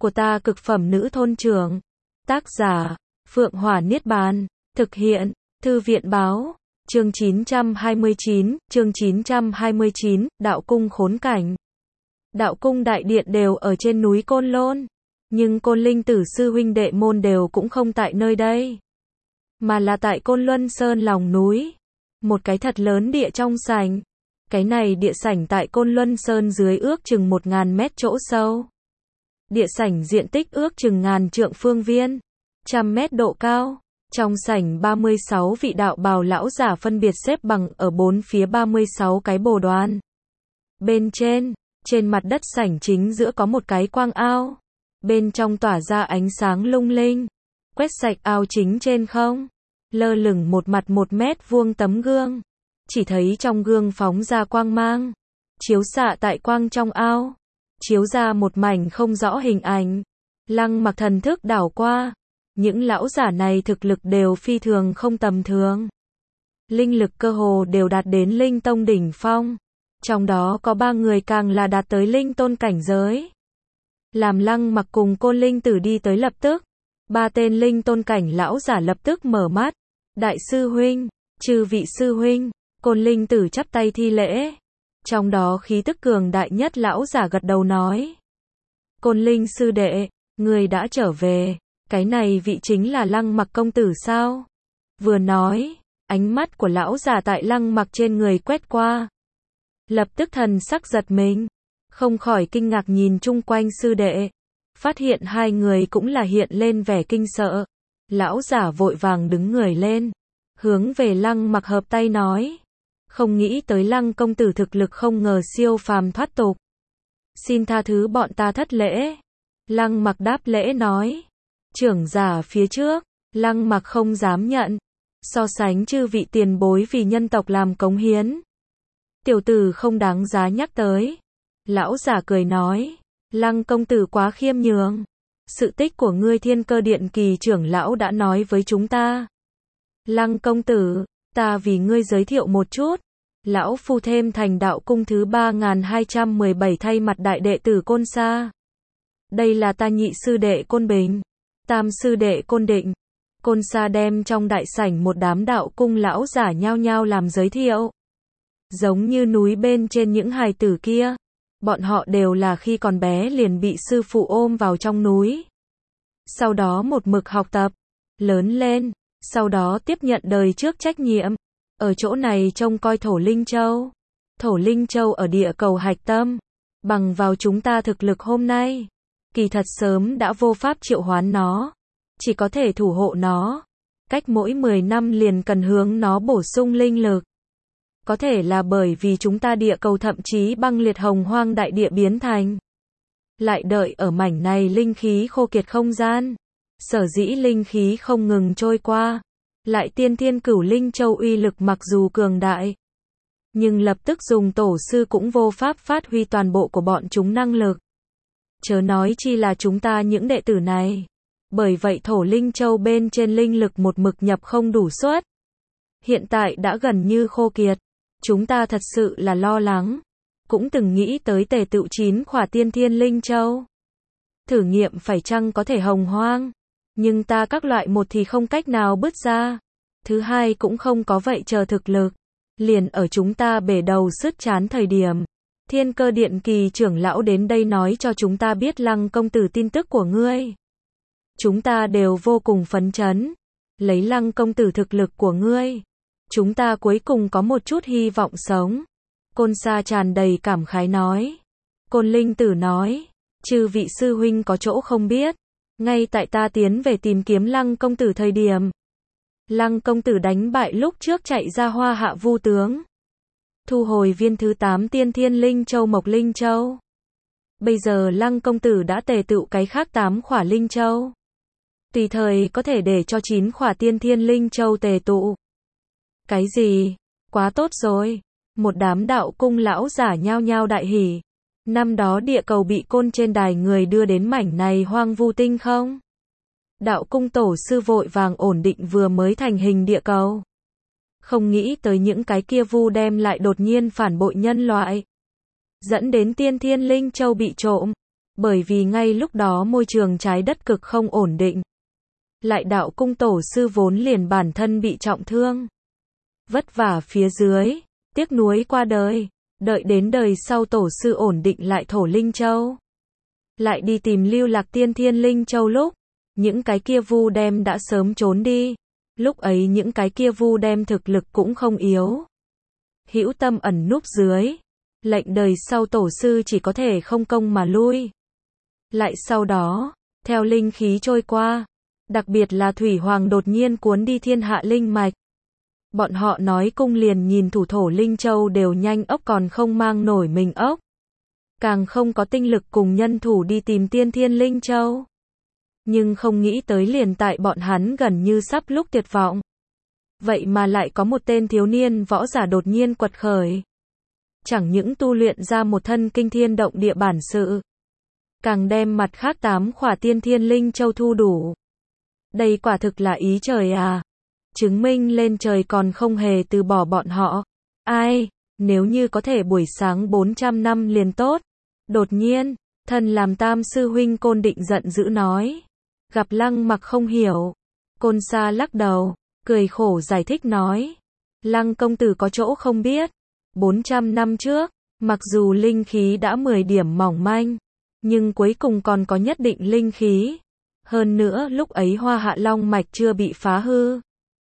của ta cực phẩm nữ thôn trưởng. Tác giả, Phượng Hỏa Niết Bàn. Thực hiện, Thư viện Báo. Chương 929, Đạo Cung khốn cảnh. Đạo Cung đại điện đều ở trên núi Côn Lôn. Nhưng Côn Linh Tử sư huynh đệ môn đều cũng không tại nơi đây. Mà là tại Côn Luân Sơn lòng núi. Một cái thật lớn địa trong sảnh. Cái này địa sảnh tại Côn Luân Sơn dưới ước chừng 1000 mét chỗ sâu. Địa sảnh diện tích ước chừng 1000 trượng phương viên, 100 mét độ cao. Trong sảnh 36 vị đạo bào lão giả phân biệt xếp bằng ở bốn phía 36 cái bồ đoàn. Bên trên mặt đất sảnh chính giữa có một cái quang ao. Bên trong tỏa ra ánh sáng lung linh. Quét sạch ao chính trên không. Lơ lửng một mặt 1 mét vuông tấm gương. Chỉ thấy trong gương phóng ra quang mang. Chiếu xạ tại quang trong ao. Chiếu ra một mảnh không rõ hình ảnh. Lăng Mặc thần thức đảo qua. Những lão giả này thực lực đều phi thường không tầm thường. Linh lực cơ hồ đều đạt đến linh tông đỉnh phong. Trong đó có 3 người càng là đạt tới linh tôn cảnh giới. Làm Lăng Mặc cùng Côn Linh Tử đi tới lập tức. 3 tên linh tôn cảnh lão giả lập tức mở mắt. Đại sư huynh, chư vị sư huynh. Côn Linh Tử chắp tay thi lễ. Trong đó khí tức cường đại nhất lão giả gật đầu nói. Côn Linh sư đệ, người đã trở về. Cái này vị chính là Lăng Mặc công tử sao? Vừa nói, ánh mắt của lão giả tại Lăng Mặc trên người quét qua. Lập tức thần sắc giật mình. Không khỏi kinh ngạc nhìn chung quanh sư đệ. Phát hiện hai người cũng là hiện lên vẻ kinh sợ. Lão giả vội vàng đứng người lên. Hướng về Lăng Mặc hợp tay nói. Không nghĩ tới Lăng công tử thực lực không ngờ siêu phàm thoát tục. Xin tha thứ bọn ta thất lễ. Lăng Mặc đáp lễ nói. Trưởng giả phía trước, Lăng Mặc không dám nhận. So sánh chư vị tiền bối vì nhân tộc làm cống hiến. Tiểu tử không đáng giá nhắc tới. Lão giả cười nói. Lăng công tử quá khiêm nhường. Sự tích của ngươi Thiên Cơ Điện kỳ trưởng lão đã nói với chúng ta. Lăng công tử, ta vì ngươi giới thiệu một chút. Lão phu thêm thành đạo cung thứ 3217 thay mặt đại đệ tử Côn Sa. Đây là ta nhị sư đệ Côn Bình. Tam sư đệ Côn Định. Côn Sa đem trong đại sảnh một đám đạo cung lão giả nhao nhao làm giới thiệu. Giống như núi bên trên những hài tử kia. Bọn họ đều là khi còn bé liền bị sư phụ ôm vào trong núi. Sau đó một mực học tập. Lớn lên. Sau đó tiếp nhận đời trước trách nhiệm. Ở chỗ này trông coi Thổ Linh Châu. Thổ Linh Châu ở địa cầu hạch tâm. Bằng vào chúng ta thực lực hôm nay. Kỳ thật sớm đã vô pháp triệu hoán nó. Chỉ có thể thủ hộ nó. Cách mỗi 10 năm liền cần hướng nó bổ sung linh lực. Có thể là bởi vì chúng ta địa cầu thậm chí băng liệt hồng hoang đại địa biến thành. Lại đợi ở mảnh này linh khí khô kiệt không gian. Sở dĩ linh khí không ngừng trôi qua. Lại tiên thiên cửu linh châu uy lực mặc dù cường đại. Nhưng lập tức dùng tổ sư cũng vô pháp phát huy toàn bộ của bọn chúng năng lực. Chớ nói chi là chúng ta những đệ tử này. Bởi vậy Thổ Linh Châu bên trên linh lực một mực nhập không đủ suất. Hiện tại đã gần như khô kiệt. Chúng ta thật sự là lo lắng. Cũng từng nghĩ tới tề tựu 9 khỏa tiên thiên linh châu. Thử nghiệm phải chăng có thể hồng hoang. Nhưng ta các loại một thì không cách nào bứt ra. Thứ hai cũng không có vậy chờ thực lực. Liền ở chúng ta bể đầu sứt chán thời điểm. Thiên Cơ Điện kỳ trưởng lão đến đây nói cho chúng ta biết Lăng công tử tin tức của ngươi. Chúng ta đều vô cùng phấn chấn. Lấy Lăng công tử thực lực của ngươi. Chúng ta cuối cùng có một chút hy vọng sống. Côn Sa tràn đầy cảm khái nói. Côn Linh Tử nói. Chư vị sư huynh có chỗ không biết. Ngay tại ta tiến về tìm kiếm Lăng công tử thời điểm. Lăng công tử đánh bại lúc trước chạy ra Hoa Hạ Vu tướng. Thu hồi viên thứ 8 tiên thiên linh châu Mộc Linh Châu. Bây giờ Lăng công tử đã tề tựu cái khác 8 khỏa linh châu. Tùy thời có thể để cho 9 khỏa tiên thiên linh châu tề tụ. Cái gì? Quá tốt rồi. Một đám đạo cung lão giả nhao nhao đại hỉ. Năm đó địa cầu bị côn trên đài người đưa đến mảnh này hoang vu tinh không? Đạo cung tổ sư vội vàng ổn định vừa mới thành hình địa cầu. Không nghĩ tới những cái kia vu đem lại đột nhiên phản bội nhân loại. Dẫn đến tiên thiên linh châu bị trộm. Bởi vì ngay lúc đó môi trường trái đất cực không ổn định. Lại đạo cung tổ sư vốn liền bản thân bị trọng thương. Vất vả phía dưới, tiếc nuối qua đời. Đợi đến đời sau tổ sư ổn định lại Thổ Linh Châu. Lại đi tìm lưu lạc tiên Thiên Linh Châu lúc. Những cái kia vu đem đã sớm trốn đi. Lúc ấy những cái kia vu đem thực lực cũng không yếu. Hữu tâm ẩn núp dưới. Lệnh đời sau tổ sư chỉ có thể không công mà lui. Lại sau đó, theo linh khí trôi qua, đặc biệt là Thủy Hoàng đột nhiên cuốn đi thiên hạ linh mạch. Bọn họ nói cung liền nhìn thủ Thổ Linh Châu đều nhanh ốc còn không mang nổi mình ốc. Càng không có tinh lực cùng nhân thủ đi tìm tiên Thiên Linh Châu. Nhưng không nghĩ tới liền tại bọn hắn gần như sắp lúc tuyệt vọng. Vậy mà lại có một tên thiếu niên võ giả đột nhiên quật khởi. Chẳng những tu luyện ra một thân kinh thiên động địa bản sự. Càng đem mặt khác 8 khỏa tiên Thiên Linh Châu thu đủ. Đây quả thực là ý trời à. Chứng minh lên trời còn không hề từ bỏ bọn họ. Ai, nếu như có thể buổi sáng 400 năm liền tốt. Đột nhiên, thân làm tam sư huynh Côn Định giận dữ nói. Gặp Lăng Mặc không hiểu. Côn Sa lắc đầu, cười khổ giải thích nói. Lăng công tử có chỗ không biết. 400 năm trước, mặc dù linh khí đã 10 điểm mỏng manh, nhưng cuối cùng còn có nhất định linh khí. Hơn nữa lúc ấy Hoa Hạ Long Mạch chưa bị phá hư.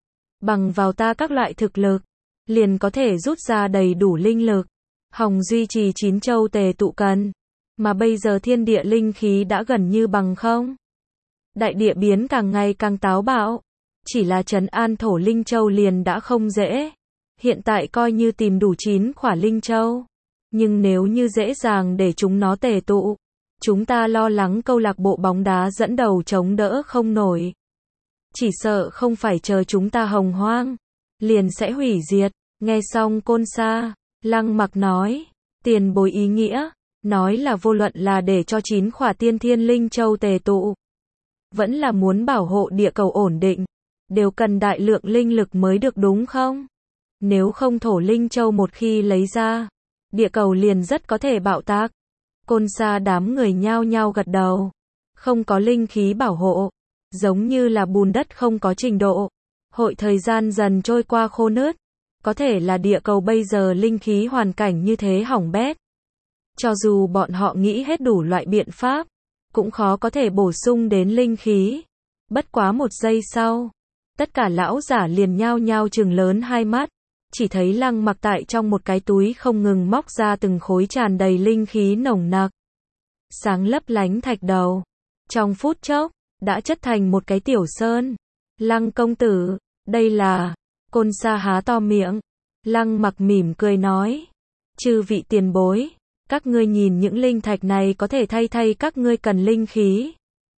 Bằng vào ta các loại thực lực, liền có thể rút ra đầy đủ linh lực. Hòng duy trì 9 châu tề tụ cần. Mà bây giờ thiên địa linh khí đã gần như bằng không. Đại địa biến càng ngày càng táo bạo. Chỉ là trấn an Thổ Linh Châu liền đã không dễ. Hiện tại coi như tìm đủ 9 khỏa Linh Châu. Nhưng nếu như dễ dàng để chúng nó tề tụ, chúng ta lo lắng câu lạc bộ bóng đá dẫn đầu chống đỡ không nổi. Chỉ sợ không phải chờ chúng ta hồng hoang, liền sẽ hủy diệt. Nghe xong Côn Sa, Lăng Mặc nói, tiền bối ý nghĩa, nói là vô luận là để cho 9 khỏa tiên Thiên Linh Châu tề tụ, vẫn là muốn bảo hộ địa cầu ổn định, đều cần đại lượng linh lực mới được đúng không? Nếu không Thổ Linh Châu một khi lấy ra, địa cầu liền rất có thể bạo tạc. Côn Sa đám người nhao nhao gật đầu. Không có linh khí bảo hộ, giống như là bùn đất không có trình độ. Hội thời gian dần trôi qua khô nứt. Có thể là địa cầu bây giờ linh khí hoàn cảnh như thế hỏng bét. Cho dù bọn họ nghĩ hết đủ loại biện pháp, cũng khó có thể bổ sung đến linh khí. Bất quá một giây sau, tất cả lão giả liền nhao nhao trừng lớn hai mắt. Chỉ thấy Lăng Mặc tại trong một cái túi không ngừng móc ra từng khối tràn đầy linh khí nồng nặc. Sáng lấp lánh thạch đầu. Trong phút chốc, đã chất thành một cái tiểu sơn. Lăng công tử, đây là... Côn Sa há to miệng. Lăng Mặc mỉm cười nói. Chư vị tiền bối, các ngươi nhìn những linh thạch này có thể thay các ngươi cần linh khí.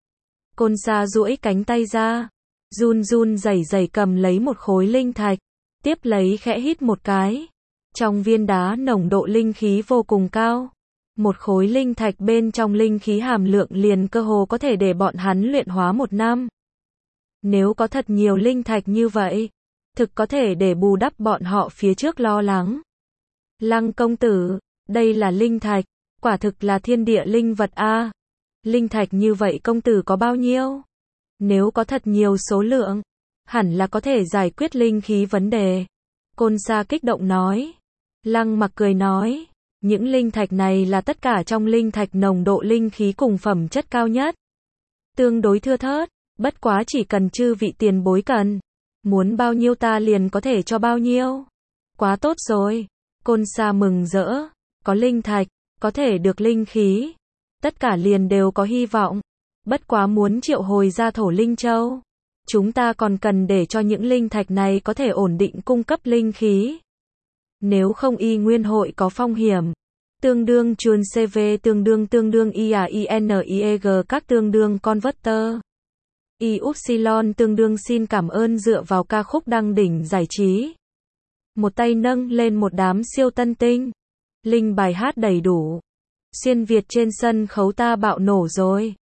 Côn Sa duỗi cánh tay ra. Run run rẩy rẩy cầm lấy một khối linh thạch. Tiếp lấy khẽ hít một cái. Trong viên đá nồng độ linh khí vô cùng cao. Một khối linh thạch bên trong linh khí hàm lượng liền cơ hồ có thể để bọn hắn luyện hóa 1 năm. Nếu có thật nhiều linh thạch như vậy, thực có thể để bù đắp bọn họ phía trước lo lắng. Lăng công tử, đây là linh thạch, quả thực là thiên địa linh vật a. Linh thạch như vậy công tử có bao nhiêu? Nếu có thật nhiều số lượng, hẳn là có thể giải quyết linh khí vấn đề. Côn Sa kích động nói. Lăng Mặc cười nói, những linh thạch này là tất cả trong linh thạch nồng độ linh khí cùng phẩm chất cao nhất. Tương đối thưa thớt, bất quá chỉ cần chư vị tiền bối cần. Muốn bao nhiêu ta liền có thể cho bao nhiêu. Quá tốt rồi. Côn Sa mừng rỡ. Có linh thạch, có thể được linh khí. Tất cả liền đều có hy vọng. Bất quá muốn triệu hồi ra Thổ Linh Châu. Chúng ta còn cần để cho những linh thạch này có thể ổn định cung cấp linh khí. Nếu không y nguyên hội có phong hiểm. Tương đương chuồn CV tương đương IAINIEG các tương đương converter. Y Upsilon tương đương xin cảm ơn dựa vào ca khúc đăng đỉnh giải trí. Một tay nâng lên một đám siêu tân tinh. Linh bài hát đầy đủ. Xuyên Việt trên sân khấu ta bạo nổ rồi.